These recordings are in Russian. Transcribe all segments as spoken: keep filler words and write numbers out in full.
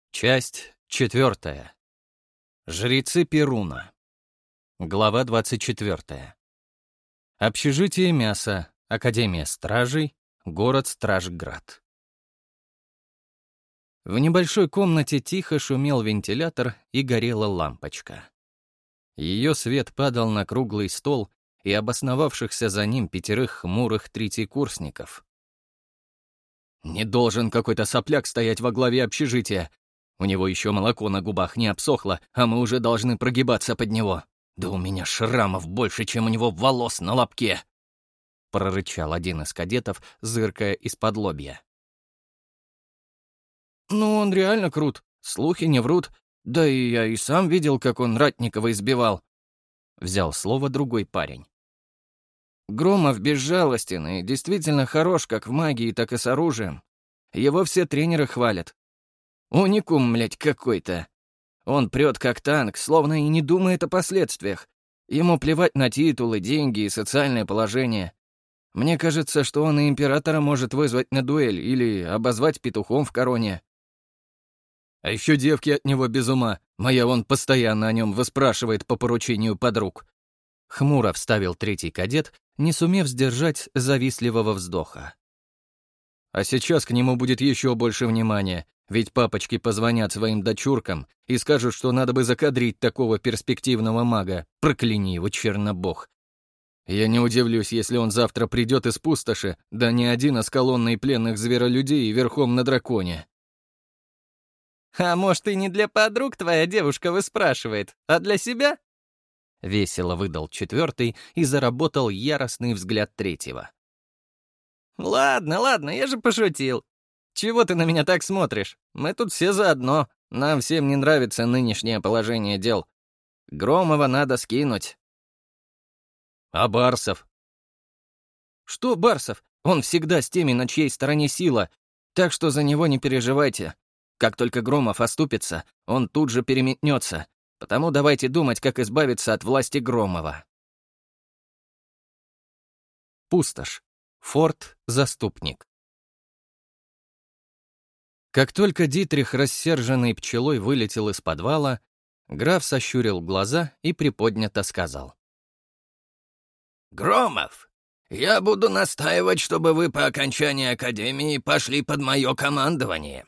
Часть четвертая. Жрецы Перуна. Глава двадцать четвертая. Общежитие мяса. Академия стражей. Город Стражград. В небольшой комнате тихо шумел вентилятор и горела лампочка. Ее свет падал на круглый стол и обосновавшихся за ним пятерых хмурых третьекурсников. «Не должен какой-то сопляк стоять во главе общежития. У него еще молоко на губах не обсохло, а мы уже должны прогибаться под него. Да у меня шрамов больше, чем у него волос на лобке!» — прорычал один из кадетов, зыркая из-под лобья. «Ну, он реально крут, слухи не врут. Да и я и сам видел, как он Ратникова избивал», — взял слово другой парень. «Громов безжалостен и действительно хорош как в магии, так и с оружием. Его все тренеры хвалят. Уникум, млядь, какой-то. Он прет как танк, словно и не думает о последствиях. Ему плевать на титулы, деньги и социальное положение. Мне кажется, что он и императора может вызвать на дуэль или обозвать петухом в короне. А еще девки от него без ума. Моя он постоянно о нем выспрашивает по поручению подруг». Хмуро вставил третий кадет, не сумев сдержать завистливого вздоха. «А сейчас к нему будет еще больше внимания, ведь папочки позвонят своим дочуркам и скажут, что надо бы закадрить такого перспективного мага, прокляни его, чернобог. Я не удивлюсь, если он завтра придет из пустоши, да не один, а с колонной пленных зверолюдей и верхом на драконе». «А может, и не для подруг твоя девушка выспрашивает, а для себя?» Весело выдал четвертый и заработал яростный взгляд третьего. «Ладно, ладно, я же пошутил. Чего ты на меня так смотришь? Мы тут все заодно. Нам всем не нравится нынешнее положение дел. Громова надо скинуть». «А Барсов?» «Что Барсов? Он всегда с теми, на чьей стороне сила. Так что за него не переживайте. Как только Громов оступится, он тут же переметнется. Потому давайте думать, как избавиться от власти Громова». Пустошь. Форт Заступник. Как только Дитрих, рассерженный пчелой, вылетел из подвала, граф сощурил глаза и приподнято сказал. «Громов, я буду настаивать, чтобы вы по окончании академии пошли под мое командование».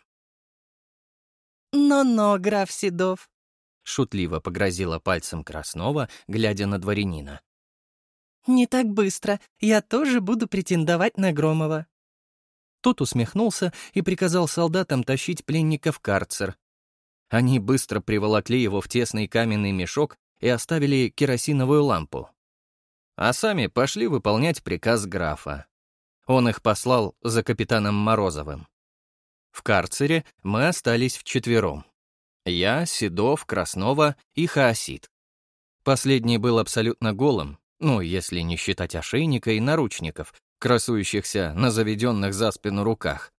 «Но-но, граф Седов», — шутливо погрозила пальцем Краснова, глядя на дворянина. «Не так быстро. Я тоже буду претендовать на Громова». Тот усмехнулся и приказал солдатам тащить пленника в карцер. Они быстро приволокли его в тесный каменный мешок и оставили керосиновую лампу. А сами пошли выполнять приказ графа. Он их послал за капитаном Морозовым. В карцере мы остались вчетвером. Я, Седов, Краснова и Хаосид. Последний был абсолютно голым, ну, если не считать ошейника и наручников, красующихся на заведенных за спину руках.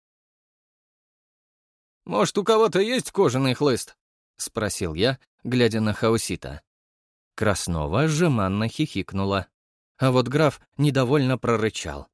«Может, у кого-то есть кожаный хлыст?» — спросил я, глядя на Хаосита. Краснова жеманно хихикнула, а вот граф недовольно прорычал.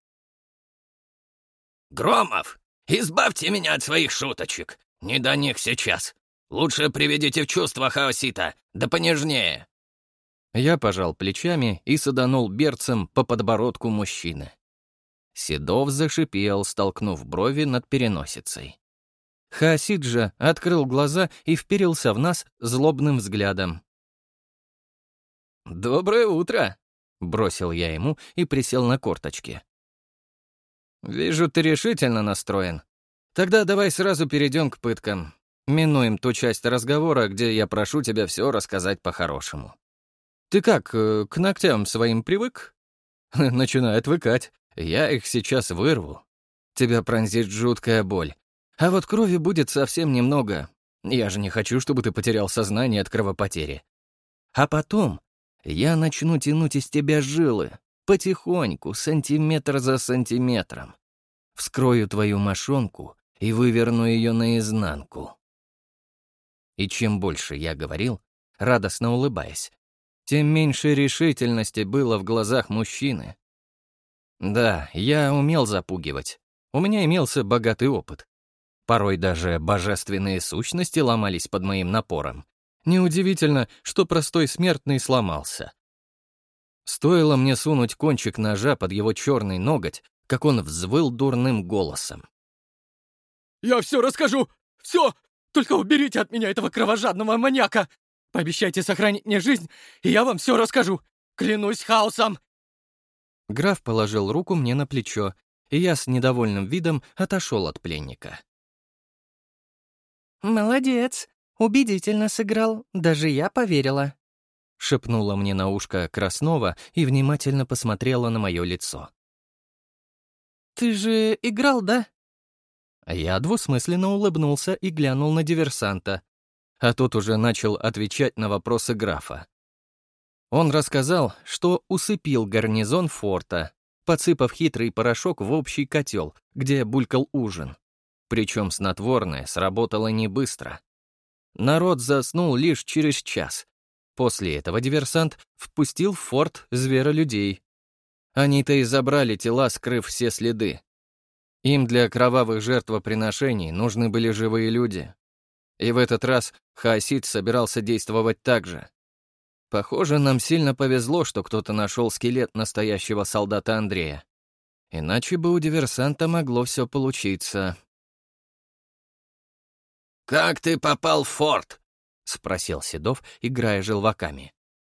«Громов, избавьте меня от своих шуточек. Не до них сейчас. Лучше приведите в чувство Хаосита, да понежнее». Я пожал плечами и саданул берцем по подбородку мужчины. Седов зашипел, столкнув брови над переносицей. Хаосид же открыл глаза и вперился в нас злобным взглядом. «Доброе утро!» — бросил я ему и присел на корточки. «Вижу, ты решительно настроен. Тогда давай сразу перейдем к пыткам. Минуем ту часть разговора, где я прошу тебя все рассказать по-хорошему. Ты как, э, к ногтям своим привык?» «Начинает выкать. Я их сейчас вырву. Тебя пронзит жуткая боль. А вот крови будет совсем немного. Я же не хочу, чтобы ты потерял сознание от кровопотери. А потом я начну тянуть из тебя жилы, потихоньку, сантиметр за сантиметром. Вскрою твою мошонку и выверну ее наизнанку». И чем больше я говорил, радостно улыбаясь, тем меньше решительности было в глазах мужчины. Да, я умел запугивать. У меня имелся богатый опыт. Порой даже божественные сущности ломались под моим напором. Неудивительно, что простой смертный сломался. Стоило мне сунуть кончик ножа под его черный ноготь, как он взвыл дурным голосом. «Я все расскажу! Все! Только уберите от меня этого кровожадного маньяка! Пообещайте сохранить мне жизнь, и я вам все расскажу! Клянусь хаосом!» Граф положил руку мне на плечо, и я с недовольным видом отошел от пленника. «Молодец, убедительно сыграл, даже я поверила», — шепнула мне на ушко Краснова и внимательно посмотрела на мое лицо. «Ты же играл, да?» Я двусмысленно улыбнулся и глянул на диверсанта, а тот уже начал отвечать на вопросы графа. Он рассказал, что усыпил гарнизон форта, подсыпав хитрый порошок в общий котел, где булькал ужин. Причем снотворное сработало не быстро. Народ заснул лишь через час. После этого диверсант впустил в форт зверолюдей. Они-то и забрали тела, скрыв все следы. Им для кровавых жертвоприношений нужны были живые люди. И в этот раз хаосит собирался действовать так же. Похоже, нам сильно повезло, что кто-то нашел скелет настоящего солдата Андрея. Иначе бы у диверсанта могло все получиться. «Как ты попал в форт?» — спросил Седов, играя желваками.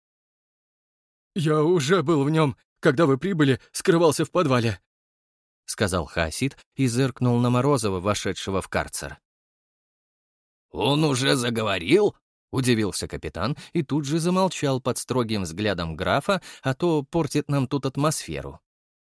«Я уже был в нем, когда вы прибыли, скрывался в подвале», — сказал хаосит и зыркнул на Морозова, вошедшего в карцер. «Он уже заговорил?» — удивился капитан и тут же замолчал под строгим взглядом графа, а то портит нам тут атмосферу.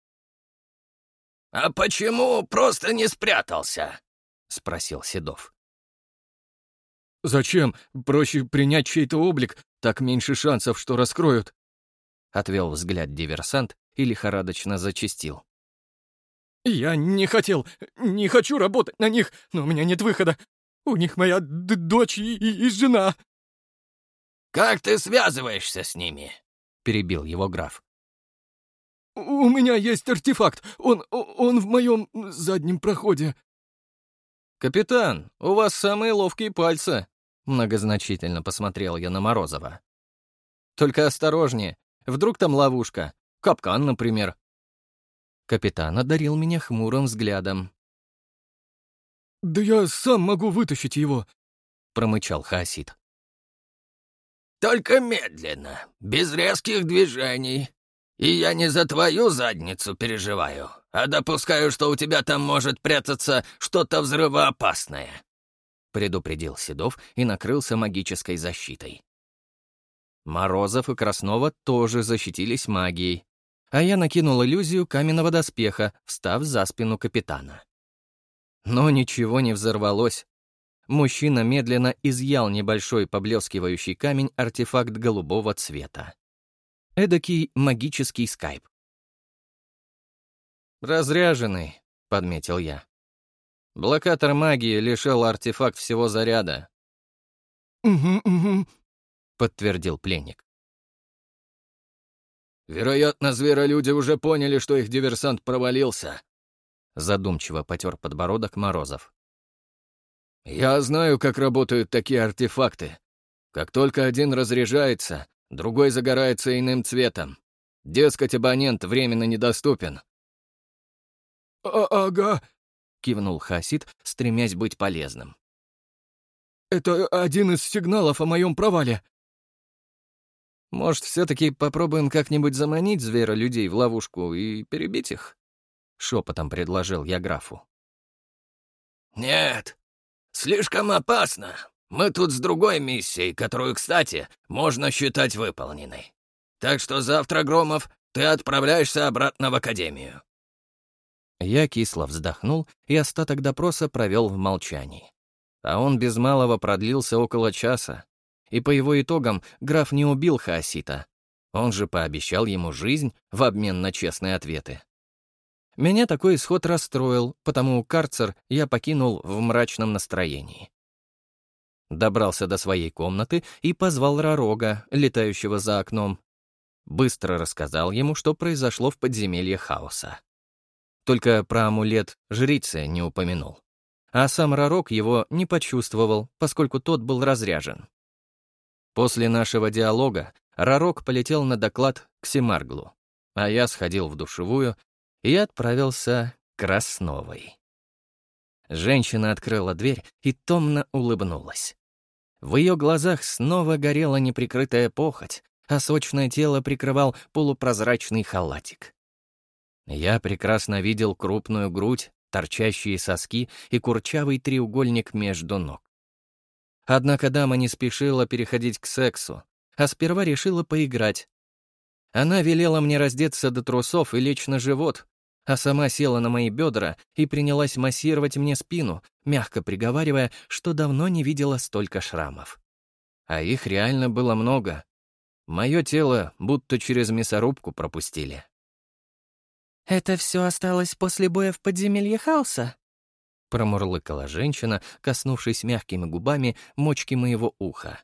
«А почему просто не спрятался?» — спросил Седов. «Зачем? Проще принять чей-то облик, так меньше шансов, что раскроют», — отвел взгляд диверсант и лихорадочно зачастил. «Я не хотел, не хочу работать на них, но у меня нет выхода. У них моя д- дочь и, и, и жена». «Как ты связываешься с ними?» — перебил его граф. «У меня есть артефакт, он, он в моем заднем проходе». «Капитан, у вас самые ловкие пальцы», — многозначительно посмотрел я на Морозова. «Только осторожнее, вдруг там ловушка, капкан, например». Капитан одарил меня хмурым взглядом. «Да я сам могу вытащить его», — промычал хаосит. «Только медленно, без резких движений. И я не за твою задницу переживаю, а допускаю, что у тебя там может прятаться что-то взрывоопасное», — предупредил Седов и накрылся магической защитой. Морозов и Краснова тоже защитились магией, а я накинул иллюзию каменного доспеха, встав за спину капитана. Но ничего не взорвалось. Мужчина медленно изъял небольшой поблескивающий камень-артефакт голубого цвета. Эдакий магический скайп. «Разряженный», — подметил я. Блокатор магии лишил артефакт всего заряда. «Угу, угу», — подтвердил пленник. «Вероятно, зверолюди уже поняли, что их диверсант провалился», — задумчиво потер подбородок Морозов. «Я знаю, как работают такие артефакты. Как только один разряжается, другой загорается иным цветом. Дескать, абонент временно недоступен». а «Ага», — кивнул хаосит, стремясь быть полезным. «это один из сигналов о моем провале». «Может, все-таки попробуем как-нибудь заманить зверолюдей в ловушку и перебить их?» — шепотом предложил я графу. «Нет, слишком опасно. Мы тут с другой миссией, которую, кстати, можно считать выполненной. Так что завтра, Громов, ты отправляешься обратно в академию». Я кисло вздохнул и остаток допроса провел в молчании. А он без малого продлился около часа. И по его итогам граф не убил хаосита. Он же пообещал ему жизнь в обмен на честные ответы. Меня такой исход расстроил, потому карцер я покинул в мрачном настроении. Добрался до своей комнаты и позвал Ророга, летающего за окном. Быстро рассказал ему, что произошло в подземелье хаоса. Только про амулет жрицы не упомянул. а сам Ророк его не почувствовал, поскольку тот был разряжен. После нашего диалога Ророк полетел на доклад к Семарглу, а я сходил в душевую и отправился к Красновой. Женщина открыла дверь и томно улыбнулась. В ее глазах снова горела неприкрытая похоть, а сочное тело прикрывал полупрозрачный халатик. Я прекрасно видел крупную грудь, торчащие соски и курчавый треугольник между ног. Однако дама не спешила переходить к сексу, а сперва решила поиграть. Она велела мне раздеться до трусов и лечь на живот, а сама села на мои бедра и принялась массировать мне спину, мягко приговаривая, что давно не видела столько шрамов. А их реально было много. Мое тело будто через мясорубку пропустили. «Это все осталось после боя в подземелье хаоса?» — промурлыкала женщина, коснувшись мягкими губами мочки моего уха.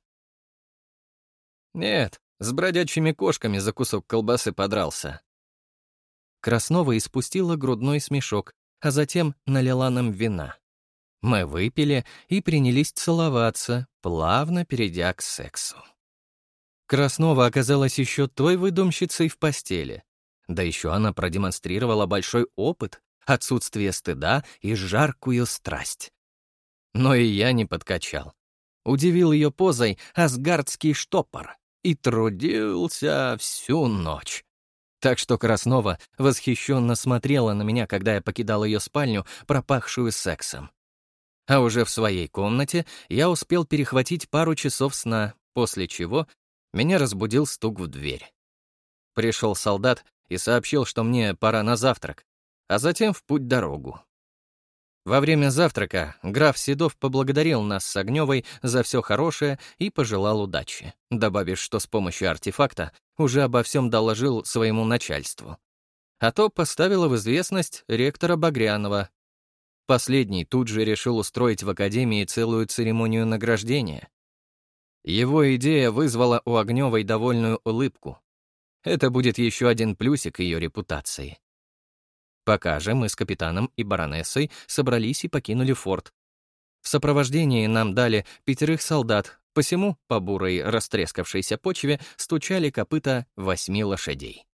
«Нет, с бродячими кошками за кусок колбасы подрался». Краснова испустила грудной смешок, а затем налила нам вина. Мы выпили и принялись целоваться, плавно перейдя к сексу. Краснова оказалась еще той выдумщицей в постели. Да еще она продемонстрировала большой опыт, отсутствие стыда и жаркую страсть. Но и я не подкачал. Удивил ее позой асгардский штопор и трудился всю ночь. Так что Краснова восхищенно смотрела на меня, когда я покидал ее спальню, пропахшую сексом. А уже в своей комнате я успел перехватить пару часов сна, после чего меня разбудил стук в дверь. Пришел солдат и сообщил, что мне пора на завтрак, а затем в путь-дорогу. Во время завтрака граф Седов поблагодарил нас с Огневой за все хорошее и пожелал удачи, добавив, что с помощью артефакта уже обо всем доложил своему начальству. А то поставила в известность ректора Багрянова. Последний тут же решил устроить в академии целую церемонию награждения. Его идея вызвала у Огневой довольную улыбку. Это будет еще один плюсик ее репутации. Пока же мы с капитаном и баронессой собрались и покинули форт. В сопровождении нам дали пятерых солдат, посему по бурой растрескавшейся почве стучали копыта восьми лошадей.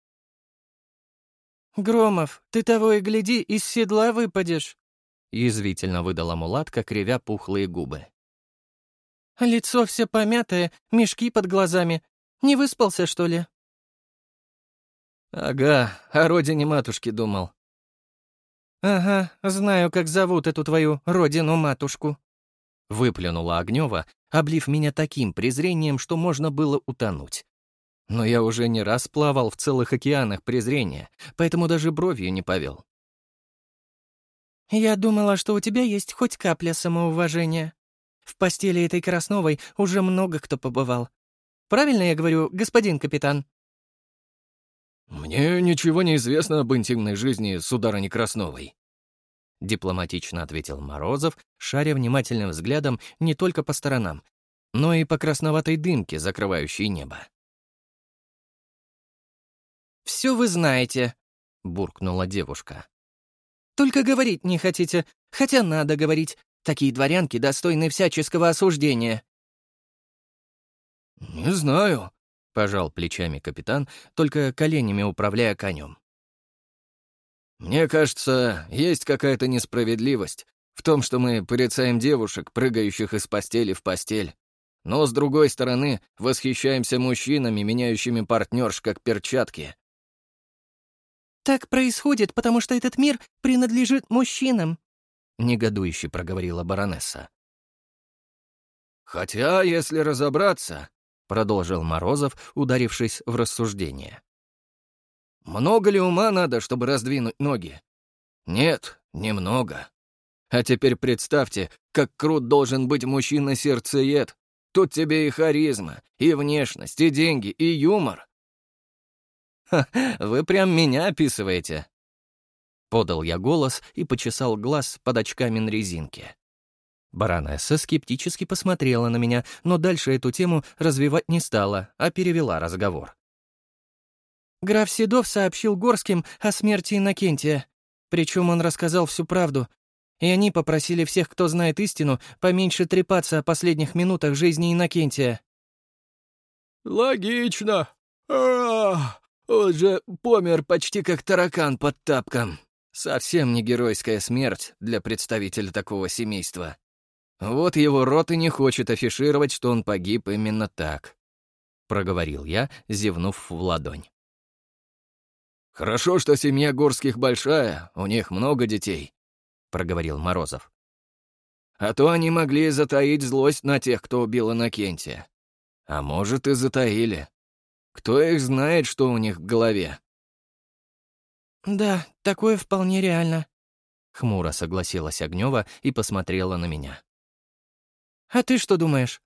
«Громов, ты того и гляди, из седла выпадешь», — язвительно выдала мулатка, кривя пухлые губы. «Лицо все помятое, мешки под глазами. Не выспался, что ли?» «Ага, о родине матушки думал». «Ага, знаю, как зовут эту твою родину-матушку», — выплюнула Огнева, облив меня таким презрением, что можно было утонуть. Но я уже не раз плавал в целых океанах презрения, поэтому даже бровью не повел. «Я думала, что у тебя есть хоть капля самоуважения. В постели этой Красновой уже много кто побывал. Правильно я говорю, господин капитан?» «Мне ничего не известно об интимной жизни сударыни Красновой», — дипломатично ответил Морозов, шаря внимательным взглядом не только по сторонам, но и по красноватой дымке, закрывающей небо. «Все вы знаете», — буркнула девушка. «Только говорить не хотите, хотя надо говорить. Такие дворянки достойны всяческого осуждения». «Не знаю», — пожал плечами капитан, только коленями управляя конем. «Мне кажется, есть какая-то несправедливость в том, что мы порицаем девушек, прыгающих из постели в постель, но, с другой стороны, восхищаемся мужчинами, меняющими партнерш как перчатки». «Так происходит, потому что этот мир принадлежит мужчинам», — негодующе проговорила баронесса. «Хотя, если разобраться», — продолжил Морозов, ударившись в рассуждение, «много ли ума надо, чтобы раздвинуть ноги? Нет, немного. А теперь представьте, как крут должен быть мужчина-сердцеед. Тут тебе и харизма, и внешность, и деньги, и юмор». «Ха, вы прям меня описываете», — подал я голос и почесал глаз под очками на резинке. Баронесса скептически посмотрела на меня, но дальше эту тему развивать не стала, а перевела разговор. «Граф Седов сообщил Горским о смерти Иннокентия. Причем он рассказал всю правду. И они попросили всех, кто знает истину, поменьше трепаться о последних минутах жизни Иннокентия». «Логично. А, он же помер почти как таракан под тапком. Совсем не геройская смерть для представителя такого семейства. Вот его род и не хочет афишировать, что он погиб именно так», — проговорил я, зевнув в ладонь. «Хорошо, что семья Горских большая, у них много детей», — проговорил Морозов. «А то они могли затаить злость на тех, кто убил Иннокентия. А может, и затаили. Кто их знает, что у них в голове?» «Да, такое вполне реально», — хмуро согласилась Огнева и посмотрела на меня. «А ты что думаешь?»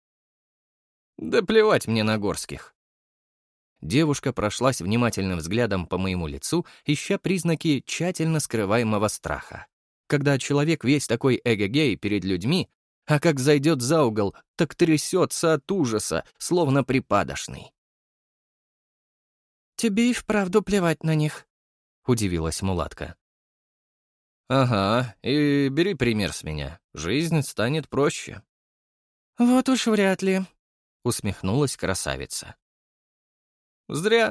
«Да плевать мне на Горских». Девушка прошлась внимательным взглядом по моему лицу, ища признаки тщательно скрываемого страха. Когда человек весь такой эгегей перед людьми, а как зайдет за угол, так трясется от ужаса, словно припадочный. «Тебе и вправду плевать на них», — удивилась мулатка. «Ага, и бери пример с меня. Жизнь станет проще». «Вот уж вряд ли», — усмехнулась красавица. «Зря».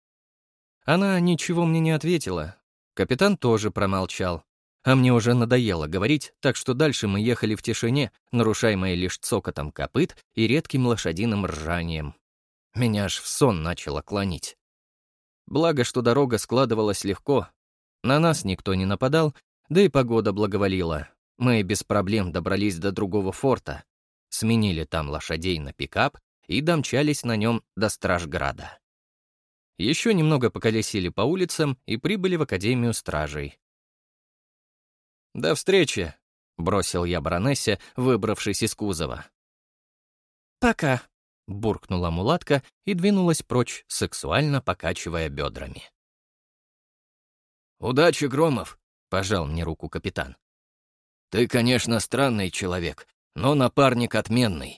Она ничего мне не ответила. Капитан тоже промолчал. А мне уже надоело говорить, так что дальше мы ехали в тишине, нарушаемой лишь цокотом копыт и редким лошадиным ржанием. Меня аж в сон начало клонить. Благо, что дорога складывалась легко. На нас никто не нападал, да и погода благоволила. Мы без проблем добрались до другого форта, сменили там лошадей на пикап и домчались на нем до Стражграда. Еще немного поколесили по улицам и прибыли в Академию Стражей. «До встречи», — бросил я баронессе, выбравшись из кузова. «Пока», — буркнула мулатка и двинулась прочь, сексуально покачивая бедрами. «Удачи, Громов», — пожал мне руку капитан. «Ты, конечно, странный человек, но напарник отменный».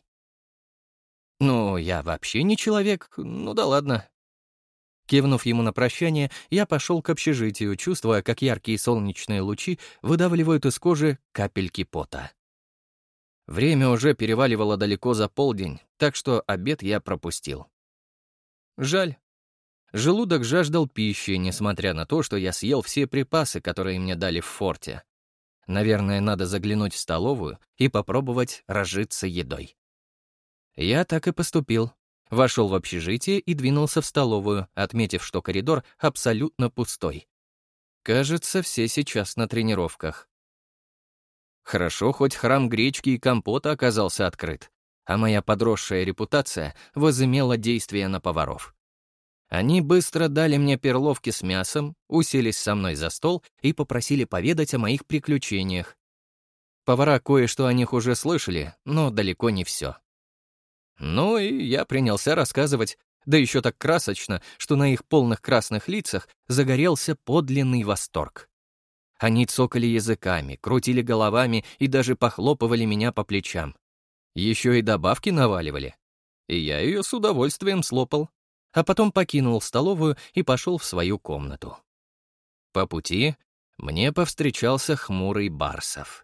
«Ну, я вообще не человек, ну да ладно». Кивнув ему на прощание, я пошел к общежитию, чувствуя, как яркие солнечные лучи выдавливают из кожи капельки пота. Время уже переваливало далеко за полдень, так что обед я пропустил. Жаль. Желудок жаждал пищи, несмотря на то, что я съел все припасы, которые мне дали в форте. Наверное, надо заглянуть в столовую и попробовать разжиться едой. Я так и поступил. Вошел в общежитие и двинулся в столовую, отметив, что коридор абсолютно пустой. Кажется, все сейчас на тренировках. Хорошо, хоть храм гречки и компота оказался открыт, а моя подросшая репутация возымела действие на поваров. Они быстро дали мне перловки с мясом, уселись со мной за стол и попросили поведать о моих приключениях. Повара кое-что о них уже слышали, но далеко не все. Ну и я принялся рассказывать, да еще так красочно, что на их полных красных лицах загорелся подлинный восторг. Они цокали языками, крутили головами и даже похлопывали меня по плечам. Еще и добавки наваливали. И я ее с удовольствием слопал, а потом покинул столовую и пошел в свою комнату. По пути мне повстречался хмурый Барсов.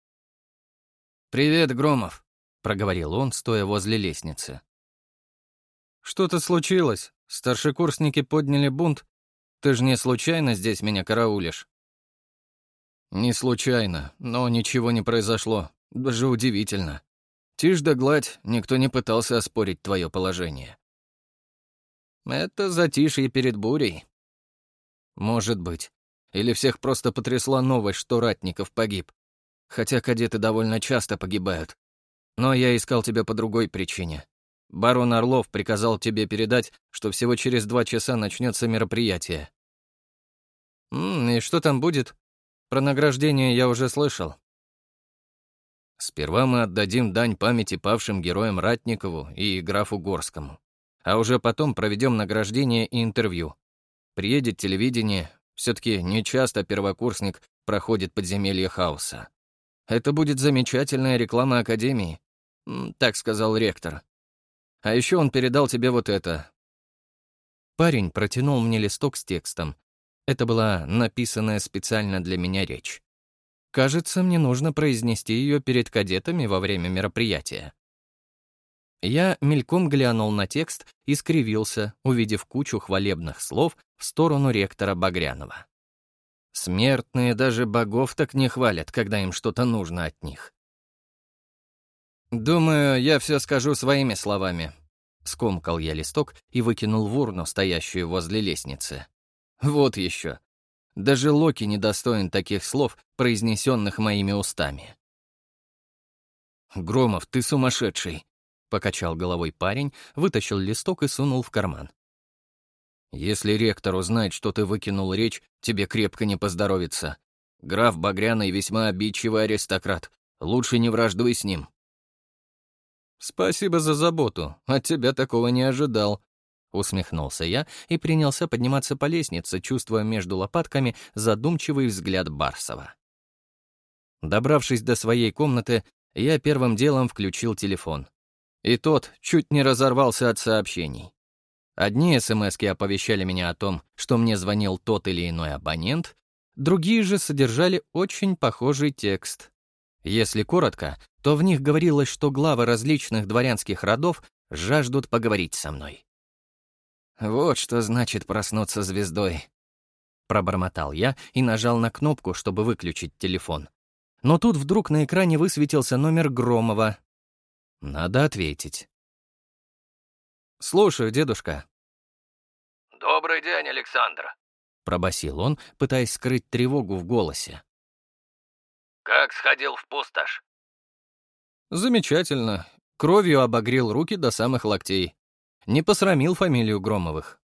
«Привет, Громов», — проговорил он, стоя возле лестницы. «Что-то случилось? Старшекурсники подняли бунт? Ты же не случайно здесь меня караулишь?» «Не случайно, но ничего не произошло. Даже удивительно. Тишь да гладь, никто не пытался оспорить твое положение». «Это затишье перед бурей». «Может быть. Или всех просто потрясла новость, что Ратников погиб. Хотя кадеты довольно часто погибают. Но я искал тебя по другой причине. Барон Орлов приказал тебе передать, что всего через два часа начнется мероприятие». «М, и что там будет? Про награждение я уже слышал». «Сперва мы отдадим дань памяти павшим героям Ратникову и графу Горскому, а уже потом проведем награждение и интервью. Приедет телевидение, все-таки нечасто первокурсник проходит подземелье хаоса. Это будет замечательная реклама Академии», — так сказал ректор. «А еще он передал тебе вот это». Парень протянул мне листок с текстом. Это была написанная специально для меня речь. Кажется, мне нужно произнести ее перед кадетами во время мероприятия. Я мельком глянул на текст и скривился, увидев кучу хвалебных слов в сторону ректора Багрянова. Смертные даже богов так не хвалят, когда им что-то нужно от них. «Думаю, я все скажу своими словами», — скомкал я листок и выкинул в урну, стоящую возле лестницы. «Вот еще. Даже Локи недостоин таких слов, произнесенных моими устами». «Громов, ты сумасшедший», — покачал головой парень, вытащил листок и сунул в карман. «Если ректор узнает, что ты выкинул речь, тебе крепко не поздоровится. Граф Багряный весьма обидчивый аристократ. Лучше не враждуй с ним». «Спасибо за заботу. От тебя такого не ожидал», — усмехнулся я и принялся подниматься по лестнице, чувствуя между лопатками задумчивый взгляд Барсова. Добравшись до своей комнаты, я первым делом включил телефон. И тот чуть не разорвался от сообщений. Одни смски оповещали меня о том, что мне звонил тот или иной абонент, другие же содержали очень похожий текст. Если коротко, то в них говорилось, что главы различных дворянских родов жаждут поговорить со мной. «Вот что значит проснуться звездой», — пробормотал я и нажал на кнопку, чтобы выключить телефон. Но тут вдруг на экране высветился номер Громова. Надо ответить. «Слушаю, дедушка». «Добрый день, Александр», — пробасил он, пытаясь скрыть тревогу в голосе. «Как сходил в пустошь?» «Замечательно. Кровью обогрел руки до самых локтей. Не посрамил фамилию Громовых».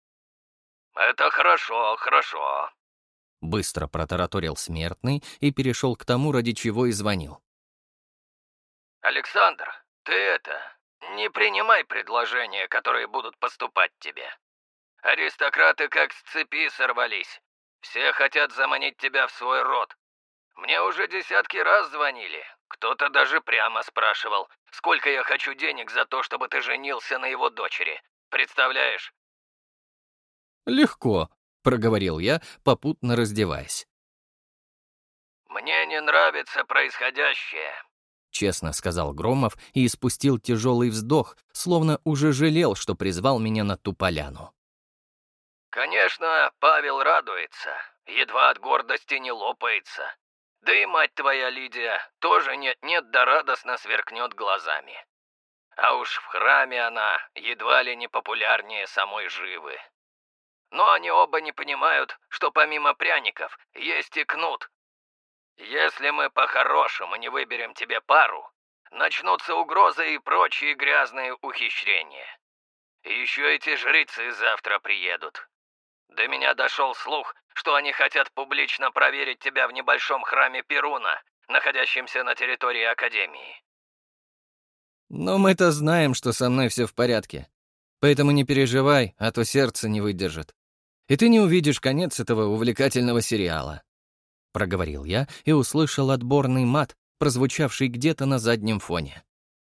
«Это хорошо, хорошо», — быстро протараторил смертный и перешел к тому, ради чего и звонил. «Александр, ты это, не принимай предложения, которые будут поступать тебе. Аристократы как с цепи сорвались. Все хотят заманить тебя в свой род. Мне уже десятки раз звонили. Кто-то даже прямо спрашивал, сколько я хочу денег за то, чтобы ты женился на его дочери. Представляешь?» «Легко», — проговорил я, попутно раздеваясь. «Мне не нравится происходящее», — честно сказал Громов и испустил тяжелый вздох, словно уже жалел, что призвал меня на ту поляну. «Конечно, Павел радуется, едва от гордости не лопается. Да и мать твоя, Лидия, тоже нет-нет да радостно сверкнет глазами. А уж в храме она едва ли не популярнее самой Живы. Но они оба не понимают, что помимо пряников есть и кнут. Если мы по-хорошему не выберем тебе пару, начнутся угрозы и прочие грязные ухищрения. И еще эти жрецы завтра приедут. До меня дошел слух, что они хотят публично проверить тебя в небольшом храме Перуна, находящемся на территории Академии». «Но мы-то знаем, что со мной все в порядке. Поэтому не переживай, а то сердце не выдержит. И ты не увидишь конец этого увлекательного сериала», — проговорил я и услышал отборный мат, прозвучавший где-то на заднем фоне.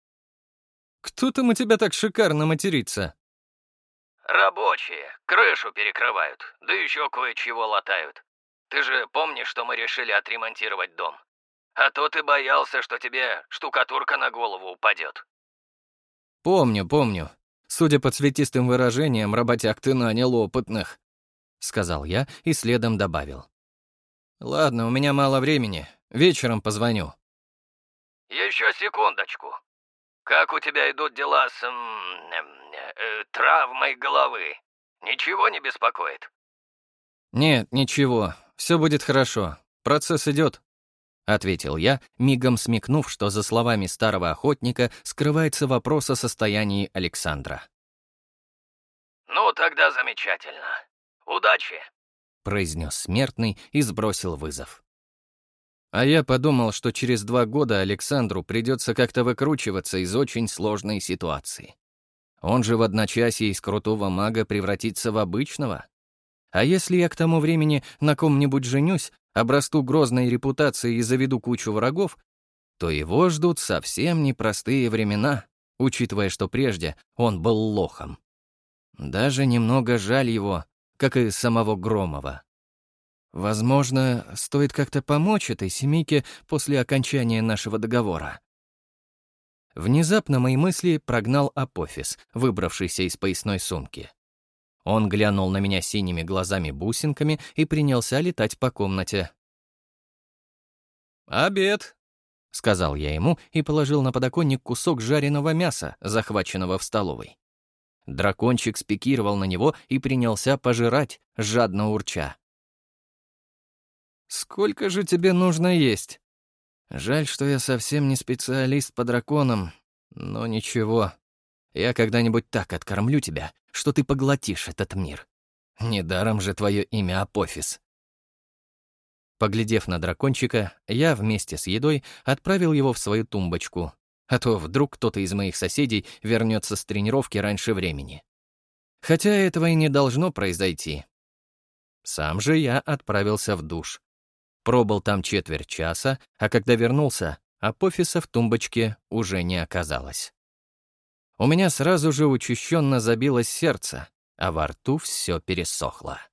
«Кто там у тебя так шикарно матерится?» «Рабочие. Крышу перекрывают, да еще кое-чего латают. Ты же помнишь, что мы решили отремонтировать дом? А то ты боялся, что тебе штукатурка на голову упадет». «Помню, помню. Судя по цветистым выражениям, работяг ты нанял опытных», — сказал я и следом добавил. «Ладно, у меня мало времени. Вечером позвоню». «Еще секундочку. Как у тебя идут дела с... М, э, травмой головы? Ничего не беспокоит?» «Нет, ничего. Все будет хорошо. Процесс идет», — ответил я, мигом смекнув, что за словами старого охотника скрывается вопрос о состоянии Александра. «Ну, тогда замечательно. Удачи», — произнес смертный и сбросил вызов. А я подумал, что через два года Александру придется как-то выкручиваться из очень сложной ситуации. Он же в одночасье из крутого мага превратится в обычного. А если я к тому времени на ком-нибудь женюсь, обрасту грозной репутацией и заведу кучу врагов, то его ждут совсем непростые времена, учитывая, что прежде он был лохом. Даже немного жаль его, как и самого Громова. Возможно, стоит как-то помочь этой семейке после окончания нашего договора. Внезапно мои мысли прогнал Апофис, выбравшийся из поясной сумки. Он глянул на меня синими глазами-бусинками и принялся летать по комнате. «Обед», — сказал я ему и положил на подоконник кусок жареного мяса, захваченного в столовой. Дракончик спикировал на него и принялся пожирать, жадно урча. «Сколько же тебе нужно есть? Жаль, что я совсем не специалист по драконам, но ничего. Я когда-нибудь так откормлю тебя, что ты поглотишь этот мир. Недаром же твое имя Апофис». Поглядев на дракончика, я вместе с едой отправил его в свою тумбочку, а то вдруг кто-то из моих соседей вернется с тренировки раньше времени. Хотя этого и не должно произойти. Сам же я отправился в душ. Пробыл там четверть часа, а когда вернулся, Апофиса в тумбочке уже не оказалось. У меня сразу же учащенно забилось сердце, а во рту все пересохло.